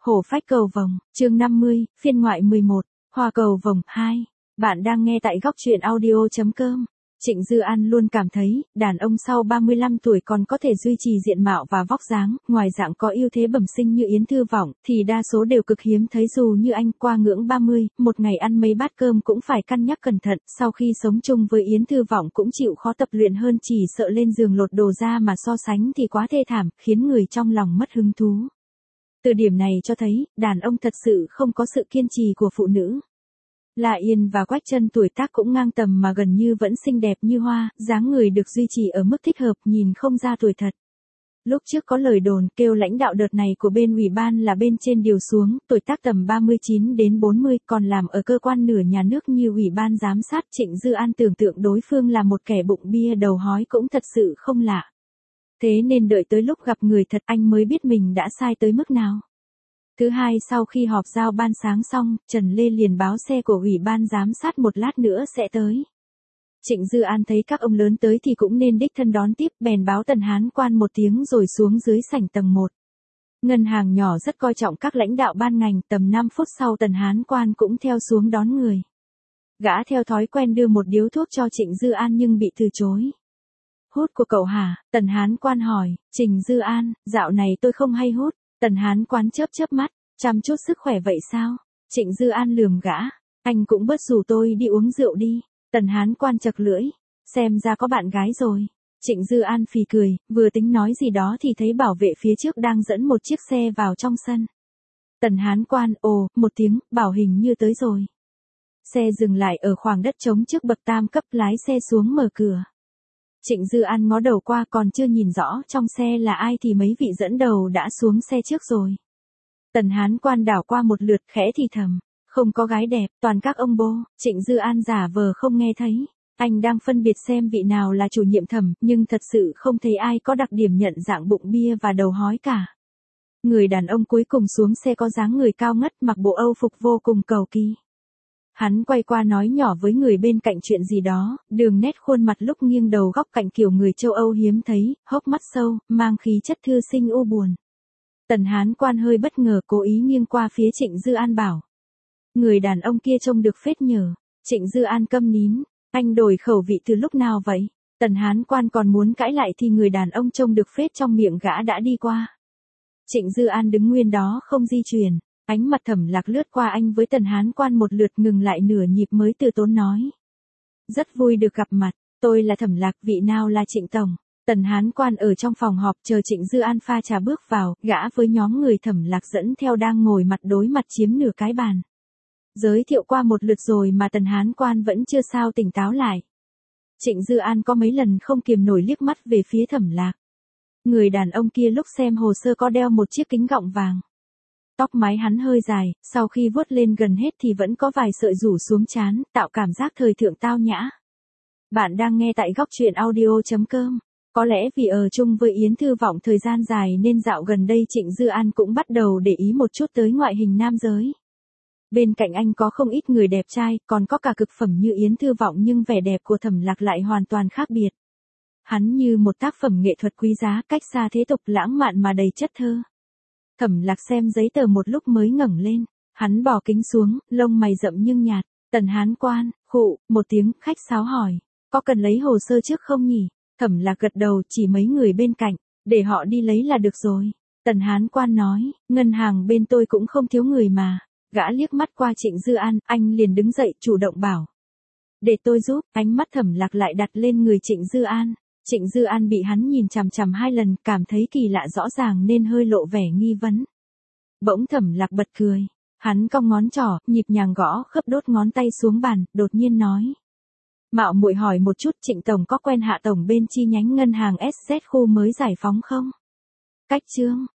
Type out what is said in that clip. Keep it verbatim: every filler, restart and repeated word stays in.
Hổ phách cầu vồng, chương năm mươi, phiên ngoại mười một, hoa cầu vồng hai. Bạn đang nghe tại góc truyện audio.com. Trịnh Dư An luôn cảm thấy, đàn ông sau ba mươi lăm tuổi còn có thể duy trì diện mạo và vóc dáng, ngoài dạng có ưu thế bẩm sinh như Yến Thư Vọng, thì đa số đều cực hiếm thấy dù như anh qua ngưỡng ba mươi, một ngày ăn mấy bát cơm cũng phải cân nhắc cẩn thận, sau khi sống chung với Yến Thư Vọng cũng chịu khó tập luyện hơn chỉ sợ lên giường lột đồ ra mà so sánh thì quá thê thảm, khiến người trong lòng mất hứng thú. Từ điểm này cho thấy, đàn ông thật sự không có sự kiên trì của phụ nữ. La Yên và Quách Chân tuổi tác cũng ngang tầm mà gần như vẫn xinh đẹp như hoa, dáng người được duy trì ở mức thích hợp, nhìn không ra tuổi thật. Lúc trước có lời đồn kêu lãnh đạo đợt này của bên ủy ban là bên trên điều xuống, tuổi tác tầm ba mươi chín đến bốn mươi, còn làm ở cơ quan nửa nhà nước như ủy ban giám sát. Trịnh Dư An tưởng tượng đối phương là một kẻ bụng bia đầu hói cũng thật sự không lạ. Thế nên đợi tới lúc gặp người thật anh mới biết mình đã sai tới mức nào. Thứ hai, sau khi họp giao ban sáng xong, Trần Lê liền báo xe của ủy ban giám sát một lát nữa sẽ tới. Trịnh Dư An thấy các ông lớn tới thì cũng nên đích thân đón tiếp, bèn báo Tần Hán Quan một tiếng rồi xuống dưới sảnh tầng một. Ngân hàng nhỏ rất coi trọng các lãnh đạo ban ngành, tầm năm phút sau Tần Hán Quan cũng theo xuống đón người. Gã theo thói quen đưa một điếu thuốc cho Trịnh Dư An nhưng bị từ chối. Hút của cậu hả? Tần Hán Quan hỏi. Trịnh Dư An, dạo này tôi không hay hút. Tần Hán Quan chớp chớp mắt, chăm chút sức khỏe vậy sao? Trịnh Dư An lườm gã, anh cũng bớt rủ tôi đi uống rượu đi. Tần Hán Quan chật lưỡi, xem ra có bạn gái rồi. Trịnh Dư An phì cười, vừa tính nói gì đó thì thấy bảo vệ phía trước đang dẫn một chiếc xe vào trong sân. Tần Hán Quan, ồ, một tiếng, bảo hình như tới rồi. Xe dừng lại ở khoảng đất trống trước bậc tam cấp, lái xe xuống mở cửa. Trịnh Dư An ngó đầu qua, còn chưa nhìn rõ trong xe là ai thì mấy vị dẫn đầu đã xuống xe trước rồi. Tần Hán Quan đảo qua một lượt, khẽ thì thầm, không có gái đẹp, toàn các ông bô. Trịnh Dư An giả vờ không nghe thấy. Anh đang phân biệt xem vị nào là chủ nhiệm thẩm, nhưng thật sự không thấy ai có đặc điểm nhận dạng bụng bia và đầu hói cả. Người đàn ông cuối cùng xuống xe có dáng người cao ngất, mặc bộ âu phục vô cùng cầu kỳ. Hắn quay qua nói nhỏ với người bên cạnh chuyện gì đó, đường nét khuôn mặt lúc nghiêng đầu góc cạnh kiểu người châu Âu hiếm thấy, hốc mắt sâu, mang khí chất thư sinh u buồn. Tần Hán Quan hơi bất ngờ, cố ý nghiêng qua phía Trịnh Dư An bảo. Người đàn ông kia trông được phết nhờ. Trịnh Dư An câm nín, anh đổi khẩu vị từ lúc nào vậy? Tần Hán Quan còn muốn cãi lại thì người đàn ông trông được phết trong miệng gã đã đi qua. Trịnh Dư An đứng nguyên đó không di chuyển. Ánh mặt Thẩm Lạc lướt qua anh với Tần Hán Quan một lượt, ngừng lại nửa nhịp mới từ tốn nói. Rất vui được gặp mặt, tôi là Thẩm Lạc, vị nào là Trịnh Tổng? Tần Hán Quan ở trong phòng họp chờ Trịnh Dư An pha trà bước vào, gã với nhóm người Thẩm Lạc dẫn theo đang ngồi mặt đối mặt chiếm nửa cái bàn. Giới thiệu qua một lượt rồi mà Tần Hán Quan vẫn chưa sao tỉnh táo lại. Trịnh Dư An có mấy lần không kiềm nổi liếc mắt về phía Thẩm Lạc. Người đàn ông kia lúc xem hồ sơ có đeo một chiếc kính gọng vàng. Tóc mái hắn hơi dài, sau khi vuốt lên gần hết thì vẫn có vài sợi rủ xuống trán, tạo cảm giác thời thượng tao nhã. Bạn đang nghe tại góc truyện audio.com. Có lẽ vì ở chung với Yến Thư Vọng thời gian dài nên dạo gần đây Trịnh Dư An cũng bắt đầu để ý một chút tới ngoại hình nam giới. Bên cạnh anh có không ít người đẹp trai, còn có cả cực phẩm như Yến Thư Vọng, nhưng vẻ đẹp của Thẩm Lạc lại hoàn toàn khác biệt. Hắn như một tác phẩm nghệ thuật quý giá, cách xa thế tục, lãng mạn mà đầy chất thơ. Thẩm Lạc xem giấy tờ một lúc mới ngẩng lên, hắn bỏ kính xuống, lông mày rậm nhưng nhạt. Tần Hán Quan, khụ, một tiếng, khách sáo hỏi, có cần lấy hồ sơ trước không nhỉ? Thẩm Lạc gật đầu, chỉ mấy người bên cạnh, để họ đi lấy là được rồi. Tần Hán Quan nói, ngân hàng bên tôi cũng không thiếu người mà. Gã liếc mắt qua Trịnh Dư An, anh liền đứng dậy chủ động bảo. Để tôi giúp. Ánh mắt Thẩm Lạc lại đặt lên người Trịnh Dư An. Trịnh Dư An bị hắn nhìn chằm chằm hai lần, cảm thấy kỳ lạ rõ ràng nên hơi lộ vẻ nghi vấn. Bỗng Thẩm Lạc bật cười. Hắn cong ngón trỏ, nhịp nhàng gõ khớp đốt ngón tay xuống bàn, đột nhiên nói. Mạo muội hỏi một chút, Trịnh Tổng có quen Hạ Tổng bên chi nhánh ngân hàng ét dét khu mới giải phóng không? Cách Trương,